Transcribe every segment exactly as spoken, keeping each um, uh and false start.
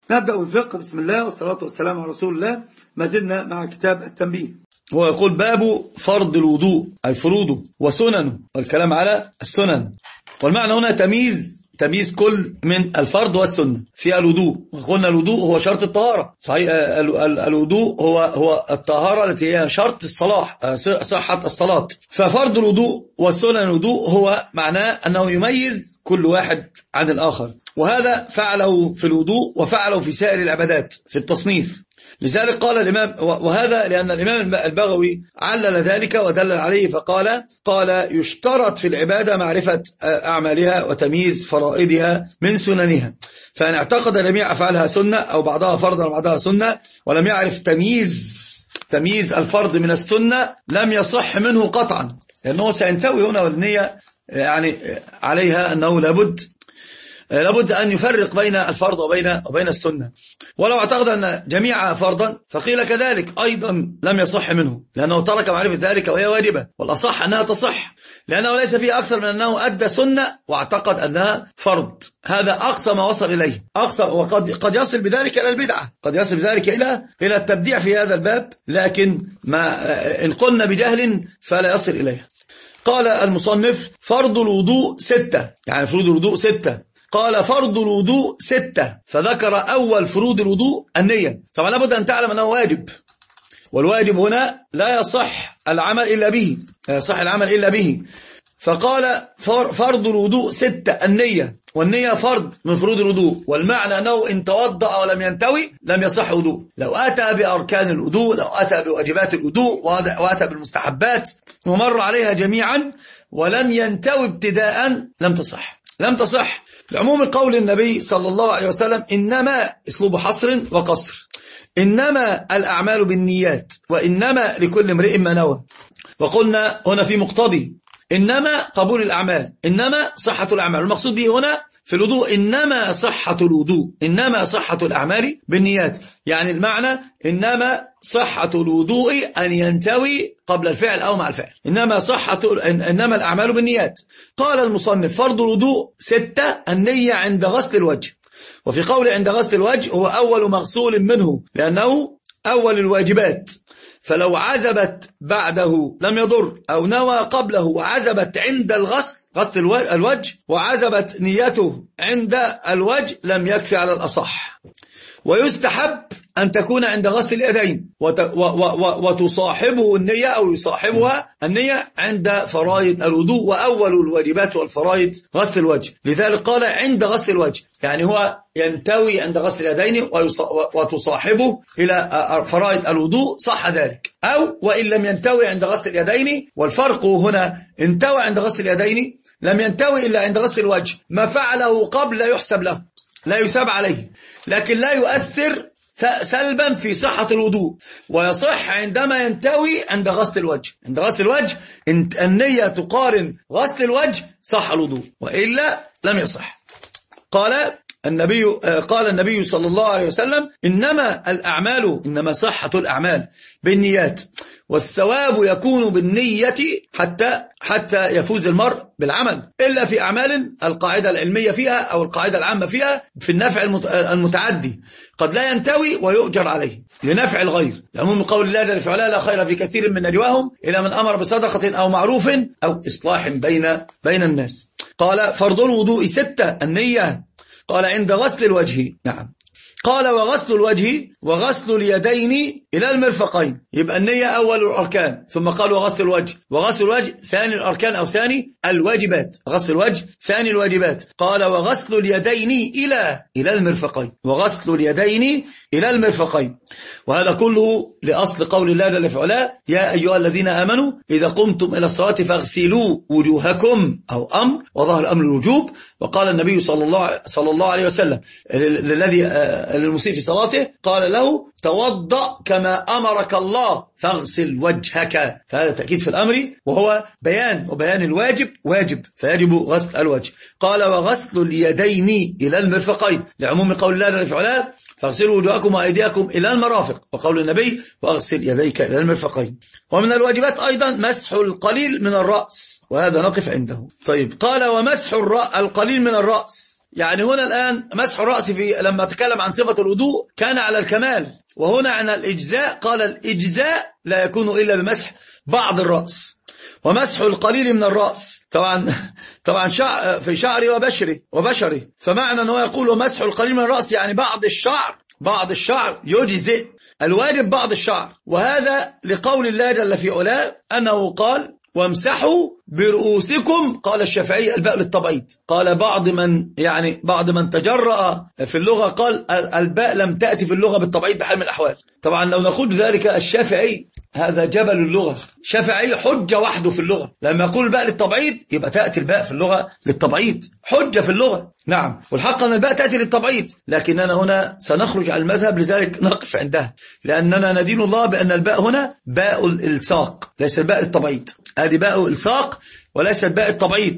نبدأ بالفقه. بسم الله والصلاة والسلام على رسول الله. ما زلنا مع كتاب التنبيه. هو يقول باب فرض الوضوء أي فروضه وسننه، والكلام على السنن. والمعنى هنا تمييز تمييز كل من الفرض والسنة في الوضوء. وقلنا الوضوء هو شرط الطهارة، صحيح. الوضوء هو هو الطهارة التي هي شرط الصلاح، صحة الصلاة. ففرض الوضوء والسنن الوضوء هو معناه أنه يميز كل واحد عن الآخر، وهذا فعله في الوضوء وفعله في سائر العبادات في التصنيف. لذلك قال الإمام، وهذا لأن الإمام البغوي علل ذلك ودلل عليه فقال قال يشترط في العبادة معرفة أعمالها وتمييز فرائضها من سننها، فإن اعتقد جميع أفعالها سنة أو بعضها فرضا وبعضها سنة ولم يعرف تمييز تمييز الفرض من السنة لم يصح منه قطعا، لأنه سينتوي هنا والنية يعني عليها أنه لابد لابد أن يفرق بين الفرض وبين وبين السنة. ولو اعتقد أن جميعها فرضا فقيل كذلك أيضا لم يصح منه، لأنه ترك معرفة ذلك وهي واجبة، والأصح أنها تصح، لأنه ليس فيه أكثر من أنه أدى سنة واعتقد أنها فرض. هذا أقصى ما وصل إليه، أقصى، وقد قد يصل بذلك إلى البدعة، قد يصل بذلك إلى إلى التبديع في هذا الباب، لكن ما إن قلنا بجهل فلا يصل إليه. قال المصنف فرض الوضوء ستة، يعني فروض الوضوء ستة. قال فرض الوضوء ستة، فذكر أول فروض الوضوء النية. طبعا لابد أن تعلم أنه واجب، والواجب هنا لا يصح العمل إلا به، لا يصح العمل إلا به. فقال فرض الوضوء ستة النية، والنية فرض من فروض الوضوء، والمعنى أنه إن توضأ ولم ينتوي لم يصح وضوء. لو أتى بأركان الوضوء، لو أتى بواجبات الوضوء وأتى بالمستحبات ومر عليها جميعا ولم ينتوي ابتداء لم تصح لم تصح لعموم قول النبي صلى الله عليه وسلم إنما اسلوب حصر وقصر، إنما الأعمال بالنيات وإنما لكل امرئ ما نوى. وقلنا هنا في مقتضي إنما قبول الأعمال، إنما صحة الأعمال، المقصود به هنا في الوضوء إنما صحة الوضوء، إنما صحة الأعمال بالنيات، يعني المعنى إنما صحة الوضوء أن ينتوي قبل الفعل أو مع الفعل، إنما صحة إنما الأعمال بالنيات. قال المصنف فرض الوضوء ستة النية عند غسل الوجه، وفي قول عند غسل الوجه هو أول مغسول منه لأنه أول الواجبات، فلو عزبت بعده لم يضر، أو نوى قبله وعزبت عند الغسل غسل الوجه وعزبت نيته عند الوجه لم يكفي على الأصح. ويستحب أن تكون عند غسل اليدين وتصاحبه النية أو يصاحبها النية عند فرائض الوضوء، وأول الواجبات والفرائض غسل الوجه. لذلك قال عند غسل الوجه، يعني هو ينتوي عند غسل اليدين وتصاحبه إلى فرائض الوضوء، صح ذلك. أو وإن لم ينتوي عند غسل اليدين، والفرق هنا انتوى عند غسل اليدين لم ينتوي إلا عند غسل الوجه، ما فعله قبل لا يحسب له، لا يساب عليه، لكن لا يؤثر سلبا في صحة الوضوء، ويصح عندما ينتوي عند غسل الوجه. عند غسل الوجه النية تقارن غسل الوجه صح الوضوء، وإلا لم يصح. قال النبي قال النبي صلى الله عليه وسلم إنما الأعمال إنما صحة الأعمال بالنيات، والثواب يكون بالنية حتى حتى يفوز المرء بالعمل، إلا في أعمال القاعدة العلمية فيها أو القاعدة العامة فيها في النفع المتعدي قد لا ينتوي ويؤجر عليه لنفع الغير، لعموم قول الله جل وعلا لا خير في كثير من نجواهم إلى من أمر بصدقة أو معروف أو إصلاح بين بين الناس. قال فرض الوضوء ستة النية، قال عند غسل الوجه، نعم. قال وغسل الوجه وغسل اليدين إلى المرفقين، يبقى النية أول الأركان، ثم قال وغسل الوجه، وغسل الوجه ثاني الأركان أو ثاني الواجبات، غسل الوجه ثاني الواجبات. قال وغسل اليدين إلى إلى المرفقين، وغسل اليدين إلى المرفقين. وهذا كله لأصل قول الله جل وعلا يا أيها الذين آمنوا إذا قمتم إلى الصلاة فاغسلوا وجوهكم، أو أمر وظهر أمر الوجوب. وقال النبي صلى الله صلى الله عليه وسلم للذي للمسيء في صلاته قال له توضأ كما أمرك الله فاغسل وجهك، فهذا تأكيد في الأمر وهو بيان، وبيان الواجب واجب، فيجب غسل الوجه. قال وغسل اليدين إلى المرفقين، لعموم قول الله جل وعلا فاغسلوا وجوهكم وأيديكم إلى المرافق، وقول النبي واغسل يديك إلى المرفقين. ومن الواجبات أيضا مسح القليل من الرأس، وهذا نقف عنده. طيب قال ومسح القليل من الرأس، يعني هنا الآن مسح الرأس في لما تكلم عن صفة الوضوء كان على الكمال، وهنا عن الإجزاء قال الإجزاء لا يكون إلا بمسح بعض الرأس ومسح القليل من الرأس. طبعا طبعا شع في شعري وبشري وبشري فمعنى أنه يقول ومسح القليل من الرأس يعني بعض الشعر، بعض الشعر يجزئ، الواجب بعض الشعر. وهذا لقول الله جل في علاه أنه قال وامسحوا برؤوسكم. قال الشافعي الباء للتبعيض. قال بعض من يعني بعض من تجرأ في اللغة قال الباء لم تأتي في اللغة بالتبعيض بحال من الأحوال. طبعا لو نقول ذلك الشافعي هذا جبل اللغة، شافعي حجة وحده في اللغة، لما يقول الباء للتبعيض يبقى تأتي الباء في اللغة للتبعيض، حجة في اللغة. نعم، والحق أن الباء تأتي للتبعيض، لكننا هنا سنخرج عن المذهب لذلك نقف عندها، لأننا ندين الله بأن الباء هنا باء الإلصاق ليس الباء للتبعيض، هذه باء إلصاق وليست باء التبعيض.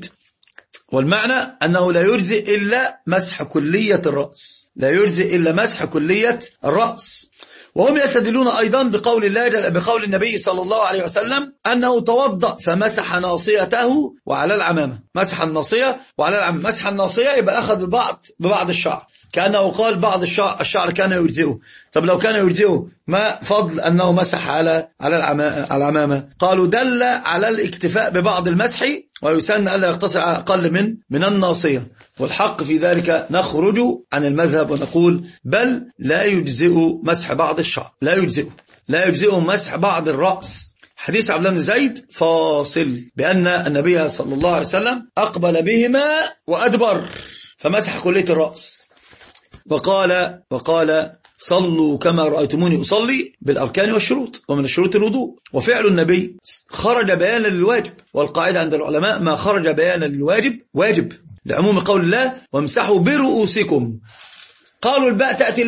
والمعنى أنه لا يجزئ إلا مسح كلية الرأس، لا يجزئ إلا مسح كلية الرأس. وهم يستدلون أيضا بقول الله بقول النبي صلى الله عليه وسلم أنه توضأ فمسح ناصيته وعلى العمامة، مسح الناصية وعلى العمامة. مسح الناصية يبقى أخذ ببعض ببعض الشعر، كأنه قال بعض الشعر, الشعر كان يجزئه. طب لو كان يجزئه ما فضل أنه مسح على على العمامة؟ قالوا دل على الاكتفاء ببعض المسح ويسن ألا يقتصر على أقل من من الناصية. والحق في ذلك نخرج عن المذهب ونقول بل لا يجزئ مسح بعض الشعر، لا يجزئ لا يجزئ مسح بعض الرأس. حديث عبد الله بن زيد فاصل بأن النبي صلى الله عليه وسلم أقبل بهما وأدبر فمسح كلية الرأس وقال وقال صلوا كما رأيتموني أصلي بالأركان والشروط، ومن الشروط الوضوء. وفعل النبي خرج بيانا للواجب، والقاعدة عند العلماء ما خرج بيانا للواجب واجب، لعموم قول الله وامسحوا برؤوسكم. قالوا الباء تأتي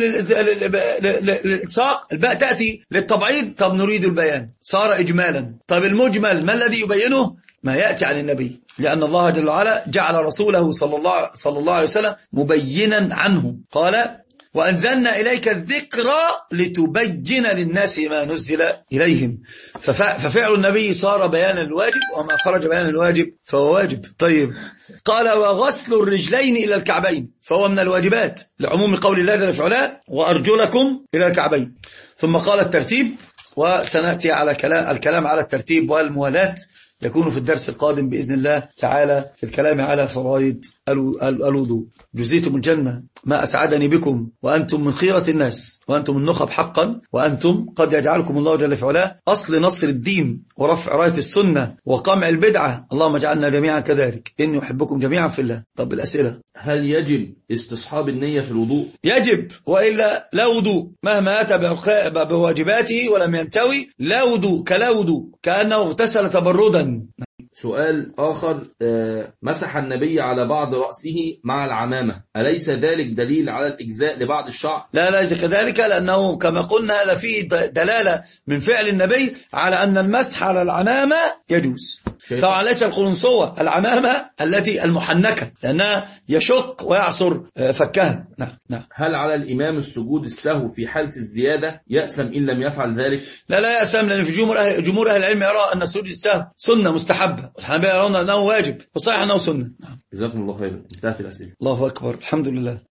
للإلصاق، الباء تأتي للتبعيض، طب نريد البيان صار إجمالا. طب المجمل ما الذي يبينه؟ ما يأتي عن النبي، لأن الله جل وعلا جعل رسوله صلى الله, صلى الله عليه وسلم مبينا عنه. قال وأنزلنا إليك الذكرى لتبين للناس ما نزل إليهم. ففعل النبي صار بيانا الواجب، وما خرج بيانا الواجب فهو واجب. طيب قال وغسل الرجلين إلى الكعبين فهو من الواجبات، لعموم قول الله جل في علاه وأرجلكم إلى الكعبين. ثم قال الترتيب، وسنأتي على كلام الكلام على الترتيب والموالاة يكون في الدرس القادم بإذن الله تعالى في الكلام على فرائض الوضوء. جزيتم الجنة، ما أسعدني بكم، وأنتم من خيرة الناس، وأنتم النخب حقا، وأنتم قد يجعلكم الله جل في علاه أصل نصر الدين ورفع راية السنة وقمع البدعة. اللهم اجعلنا جميعا كذلك، إني أحبكم جميعا في الله. طب الأسئلة، هل يجب استصحاب النية في الوضوء؟ يجب، وإلا لا وضوء مهما أتى بواجباته ولم ينتوي، لا وضوء كلا وضوء كأنه اغتسل تبردا. سؤال آخر، آه مسح النبي على بعض رأسه مع العمامة، أليس ذلك دليل على الإجزاء لبعض الشعر؟ لا ليس كذلك، لأنه كما قلنا هذا فيه دلالة من فعل النبي على أن المسح على العمامة يجوز. طبعا ليس القلنسوة، العمامة التي المحنكة، لأنها يشق ويعصر فكها. نعم نعم. هل على الإمام السجود السهو في حالة الزيادة يأسم إن لم يفعل ذلك؟ لا لا يأسم، لأن في جمهور أهل, جمهور أهل العلم يرى أن السجود السهو سنة مستحبة، والحنابلة يرون أنه واجب، وصحيح أنه سنة. نعم. جزاكم الله خيرا. انتهت الأسئلة. الله أكبر، الحمد لله.